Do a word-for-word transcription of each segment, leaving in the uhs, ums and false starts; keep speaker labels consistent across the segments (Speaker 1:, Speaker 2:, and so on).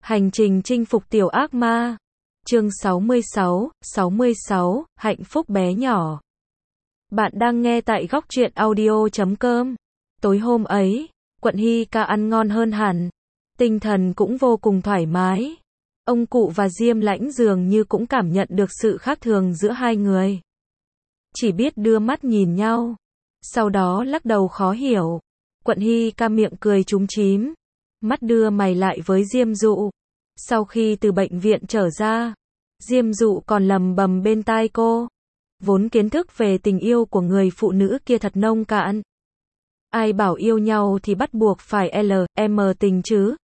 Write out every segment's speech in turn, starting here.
Speaker 1: Hành trình chinh phục tiểu ác ma. Chương sáu mươi sáu, sáu mươi sáu, hạnh phúc bé nhỏ. Bạn đang nghe tại góc truyện audio chấm com. Tối hôm ấy, Quận Hy Ca ăn ngon hơn hẳn. Tinh thần cũng vô cùng thoải mái. Ông cụ và Diêm Lãnh dường như cũng cảm nhận được sự khác thường giữa hai người. Chỉ biết đưa mắt nhìn nhau. Sau đó lắc đầu khó hiểu. Quận Hy Ca miệng cười chúm chím. Mắt đưa mày lại với Diêm Dụ. Sau khi từ bệnh viện trở ra, Diêm Dụ còn lầm bầm bên tai cô. Vốn kiến thức về tình yêu của người phụ nữ kia thật nông cạn. Ai bảo yêu nhau thì bắt buộc phải L M tình chứ.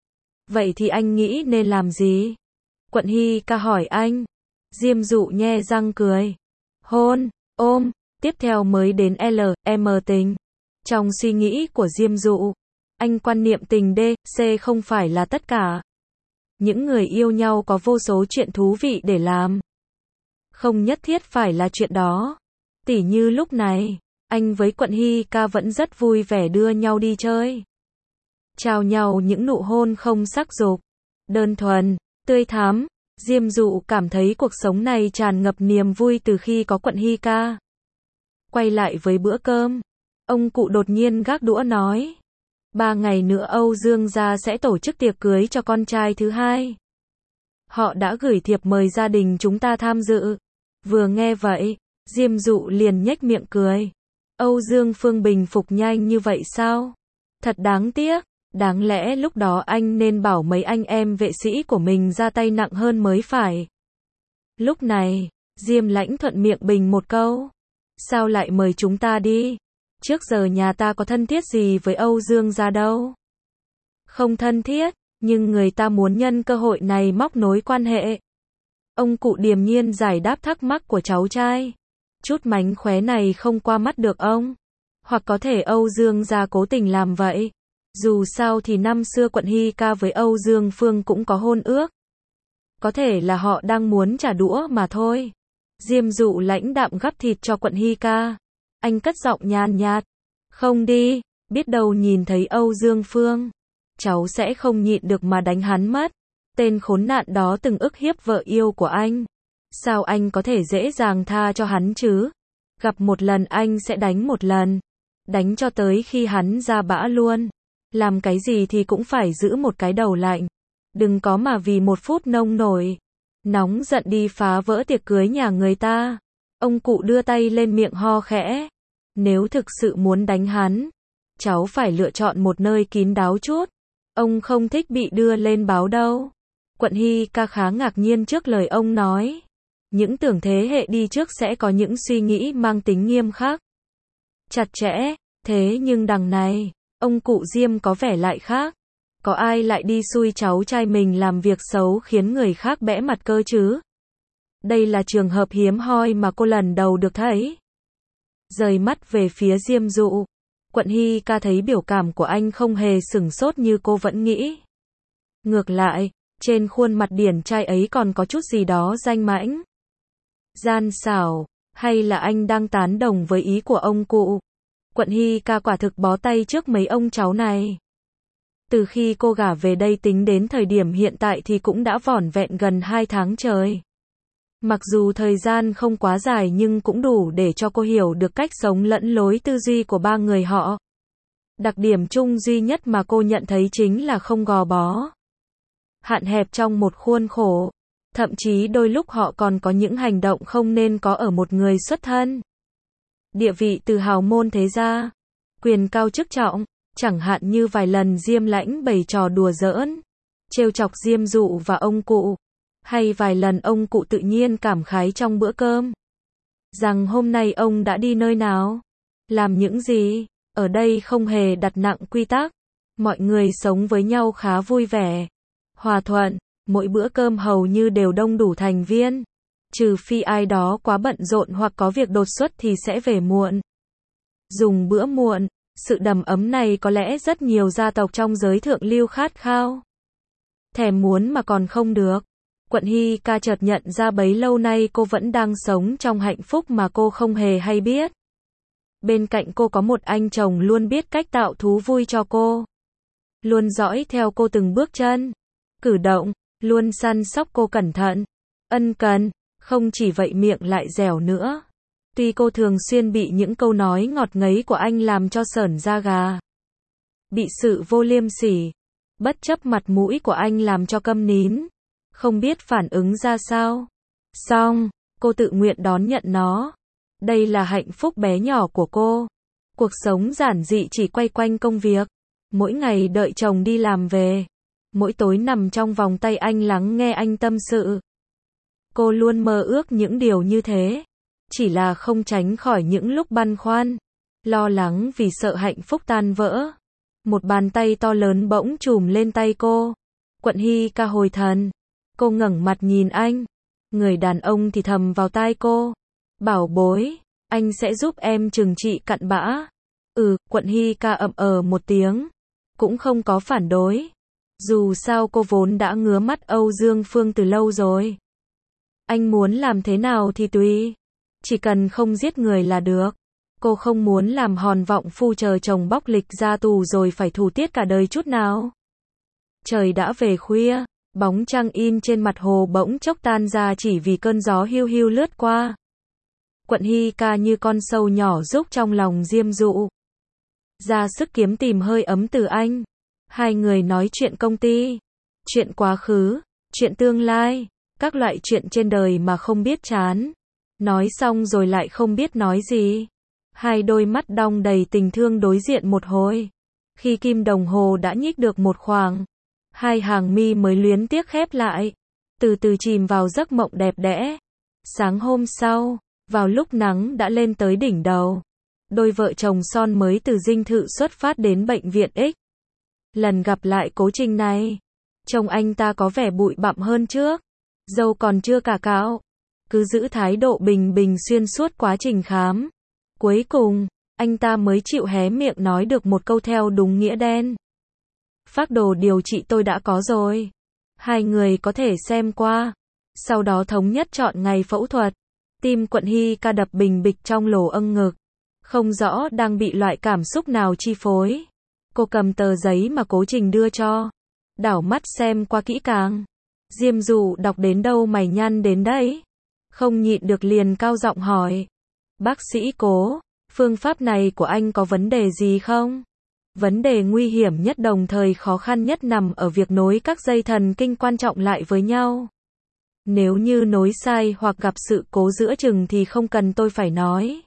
Speaker 1: Vậy thì anh nghĩ nên làm gì? Quận Hy Ca hỏi anh. Diêm Dụ nhe răng cười. Hôn, ôm, tiếp theo mới đến L M tình. Trong suy nghĩ của Diêm Dụ, anh quan niệm tình D, C không phải là tất cả. Những người yêu nhau có vô số chuyện thú vị để làm. Không nhất thiết phải là chuyện đó. Tỉ như lúc này, anh với Quận Hy Ca vẫn rất vui vẻ đưa nhau đi chơi. Trao nhau những nụ hôn không sắc dục, đơn thuần, tươi thắm. Diêm Dụ cảm thấy cuộc sống này tràn ngập niềm vui từ khi có Quận Hy Ca. Quay lại với bữa cơm, ông cụ đột nhiên gác đũa nói. Ba ngày nữa Âu Dương gia sẽ tổ chức tiệc cưới cho con trai thứ hai. Họ đã gửi thiệp mời gia đình chúng ta tham dự. Vừa nghe vậy, Diêm Dụ liền nhếch miệng cười. Âu Dương Phương bình phục nhanh như vậy sao? Thật đáng tiếc. Đáng lẽ lúc đó anh nên bảo mấy anh em vệ sĩ của mình ra tay nặng hơn mới phải. Lúc này, Diêm Lãnh thuận miệng bình một câu. Sao lại mời chúng ta đi? Trước giờ nhà ta có thân thiết gì với Âu Dương gia đâu. Không thân thiết, nhưng người ta muốn nhân cơ hội này móc nối quan hệ. Ông cụ điềm nhiên giải đáp thắc mắc của cháu trai. Chút mánh khóe này không qua mắt được ông. Hoặc có thể Âu Dương gia cố tình làm vậy. Dù sao thì năm xưa Quận Hy Ca với Âu Dương Phương cũng có hôn ước. Có thể là họ đang muốn trả đũa mà thôi. Diêm Dụ lãnh đạm gắp thịt cho Quận Hy Ca. Anh cất giọng nhàn nhạt. Không đi, biết đâu nhìn thấy Âu Dương Phương. Cháu sẽ không nhịn được mà đánh hắn mất. Tên khốn nạn đó từng ức hiếp vợ yêu của anh. Sao anh có thể dễ dàng tha cho hắn chứ? Gặp một lần anh sẽ đánh một lần. Đánh cho tới khi hắn ra bã luôn. Làm cái gì thì cũng phải giữ một cái đầu lạnh. Đừng có mà vì một phút nông nổi, nóng giận đi phá vỡ tiệc cưới nhà người ta. Ông cụ đưa tay lên miệng ho khẽ. Nếu thực sự muốn đánh hắn, cháu phải lựa chọn một nơi kín đáo chút. Ông không thích bị đưa lên báo đâu. Quận Hy Ca khá ngạc nhiên trước lời ông nói. Những tưởng thế hệ đi trước sẽ có những suy nghĩ mang tính nghiêm khắc, chặt chẽ. Thế nhưng đằng này, ông cụ Diêm có vẻ lại khác. Có ai lại đi xui cháu trai mình làm việc xấu khiến người khác bẽ mặt cơ chứ? Đây là trường hợp hiếm hoi mà cô lần đầu được thấy. Rời mắt về phía Diêm Dụ, Quận Hy Ca thấy biểu cảm của anh không hề sửng sốt như cô vẫn nghĩ. Ngược lại, trên khuôn mặt điển trai ấy còn có chút gì đó danh mãnh, gian xảo. Hay là anh đang tán đồng với ý của ông cụ? Quận Hy Ca quả thực bó tay trước mấy ông cháu này. Từ khi cô gả về đây tính đến thời điểm hiện tại thì cũng đã vỏn vẹn gần hai tháng trời. Mặc dù thời gian không quá dài nhưng cũng đủ để cho cô hiểu được cách sống lẫn lối tư duy của ba người họ. Đặc điểm chung duy nhất mà cô nhận thấy chính là không gò bó, hạn hẹp trong một khuôn khổ. Thậm chí đôi lúc họ còn có những hành động không nên có ở một người xuất thân. Địa vị từ hào môn thế gia, quyền cao chức trọng, chẳng hạn như vài lần Diêm Lãnh bày trò đùa giỡn, trêu chọc Diêm Dụ và ông cụ, hay vài lần ông cụ tự nhiên cảm khái trong bữa cơm, rằng hôm nay ông đã đi nơi nào, làm những gì. Ở đây không hề đặt nặng quy tắc, mọi người sống với nhau khá vui vẻ, hòa thuận, mỗi bữa cơm hầu như đều đông đủ thành viên. Trừ phi ai đó quá bận rộn hoặc có việc đột xuất thì sẽ về muộn. Dùng bữa muộn, sự đầm ấm này có lẽ rất nhiều gia tộc trong giới thượng lưu khát khao, thèm muốn mà còn không được. Quận Hy Ca chợt nhận ra bấy lâu nay cô vẫn đang sống trong hạnh phúc mà cô không hề hay biết. Bên cạnh cô có một anh chồng luôn biết cách tạo thú vui cho cô, luôn dõi theo cô từng bước chân. cử động, luôn săn sóc cô cẩn thận, ân cần, không chỉ vậy miệng lại dẻo nữa. Tuy cô thường xuyên bị những câu nói ngọt ngấy của anh làm cho sởn da gà, bị sự vô liêm sỉ, bất chấp mặt mũi của anh làm cho câm nín, không biết phản ứng ra sao. Xong, cô tự nguyện đón nhận nó. Đây là hạnh phúc bé nhỏ của cô. Cuộc sống giản dị chỉ quay quanh công việc. Mỗi ngày đợi chồng đi làm về. Mỗi tối nằm trong vòng tay anh lắng nghe anh tâm sự. Cô luôn mơ ước những điều như thế. Chỉ là không tránh khỏi những lúc băn khoăn, lo lắng vì sợ hạnh phúc tan vỡ. Một bàn tay to lớn bỗng chùm lên tay cô. Quận Hy Ca hồi thần. Cô ngẩng mặt nhìn anh. Người đàn ông thì thầm vào tai cô. Bảo bối, anh sẽ giúp em trừng trị cặn bã. Ừ, Quận Hy Ca ậm ờ một tiếng. Cũng không có phản đối. Dù sao cô vốn đã ngứa mắt Âu Dương Phương từ lâu rồi. Anh muốn làm thế nào thì tùy. Chỉ cần không giết người là được. Cô không muốn làm hòn vọng phu chờ chồng bóc lịch ra tù rồi phải thủ tiết cả đời chút nào. Trời đã về khuya, bóng trăng in trên mặt hồ bỗng chốc tan ra chỉ vì cơn gió hiu hiu lướt qua. Quận Hy Ca như con sâu nhỏ rúc trong lòng Diêm Dụ. Ra sức kiếm tìm hơi ấm từ anh. Hai người nói chuyện công ty, chuyện quá khứ, chuyện tương lai, các loại chuyện trên đời mà không biết chán. Nói xong rồi lại không biết nói gì. Hai đôi mắt đong đầy tình thương đối diện một hồi. Khi kim đồng hồ đã nhích được một khoảng, hai hàng mi mới luyến tiếc khép lại, từ từ chìm vào giấc mộng đẹp đẽ. Sáng hôm sau, vào lúc nắng đã lên tới đỉnh đầu, đôi vợ chồng son mới từ dinh thự xuất phát đến bệnh viện X. Lần gặp lại Cố Trình này, chồng anh ta có vẻ bụi bặm hơn trước, râu còn chưa cả cạo, cứ giữ thái độ bình bình xuyên suốt quá trình khám. Cuối cùng, anh ta mới chịu hé miệng nói được một câu theo đúng nghĩa đen. Phác đồ điều trị tôi đã có rồi. Hai người có thể xem qua. Sau đó thống nhất chọn ngày phẫu thuật. Tim Quận Hy Ca đập bình bịch trong lỗ âng ngực. Không rõ đang bị loại cảm xúc nào chi phối. Cô cầm tờ giấy mà Cố Trình đưa cho. Đảo mắt xem qua kỹ càng. Diêm Dụ đọc đến đâu mày nhăn đến đấy. Không nhịn được liền cao giọng hỏi. Bác sĩ Cố, phương pháp này của anh có vấn đề gì không? Vấn đề nguy hiểm nhất đồng thời khó khăn nhất nằm ở việc nối các dây thần kinh quan trọng lại với nhau. Nếu như nối sai hoặc gặp sự cố giữa chừng thì không cần tôi phải nói.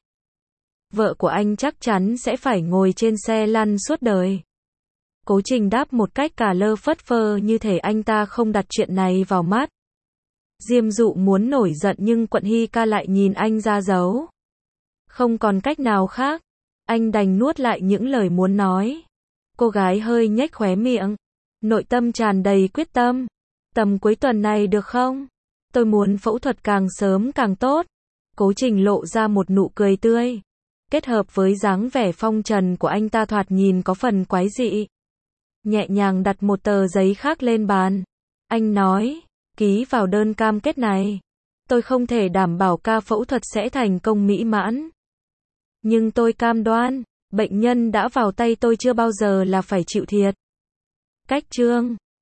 Speaker 1: Vợ của anh chắc chắn sẽ phải ngồi trên xe lăn suốt đời. Cố Trình đáp một cách cả lơ phất phơ như thể anh ta không đặt chuyện này vào mắt. Diêm Dụ muốn nổi giận nhưng Quận Hy Ca lại nhìn anh ra dấu. Không còn cách nào khác, anh đành nuốt lại những lời muốn nói. Cô gái hơi nhếch khóe miệng, nội tâm tràn đầy quyết tâm. Tầm cuối tuần này được không? Tôi muốn phẫu thuật càng sớm càng tốt. Cố Trình lộ ra một nụ cười tươi, kết hợp với dáng vẻ phong trần của anh ta thoạt nhìn có phần quái dị. Nhẹ nhàng đặt một tờ giấy khác lên bàn. Anh nói, ký vào đơn cam kết này. Tôi không thể đảm bảo ca phẫu thuật sẽ thành công mỹ mãn. Nhưng tôi cam đoan, bệnh nhân đã vào tay tôi chưa bao giờ là phải chịu thiệt. Cách chương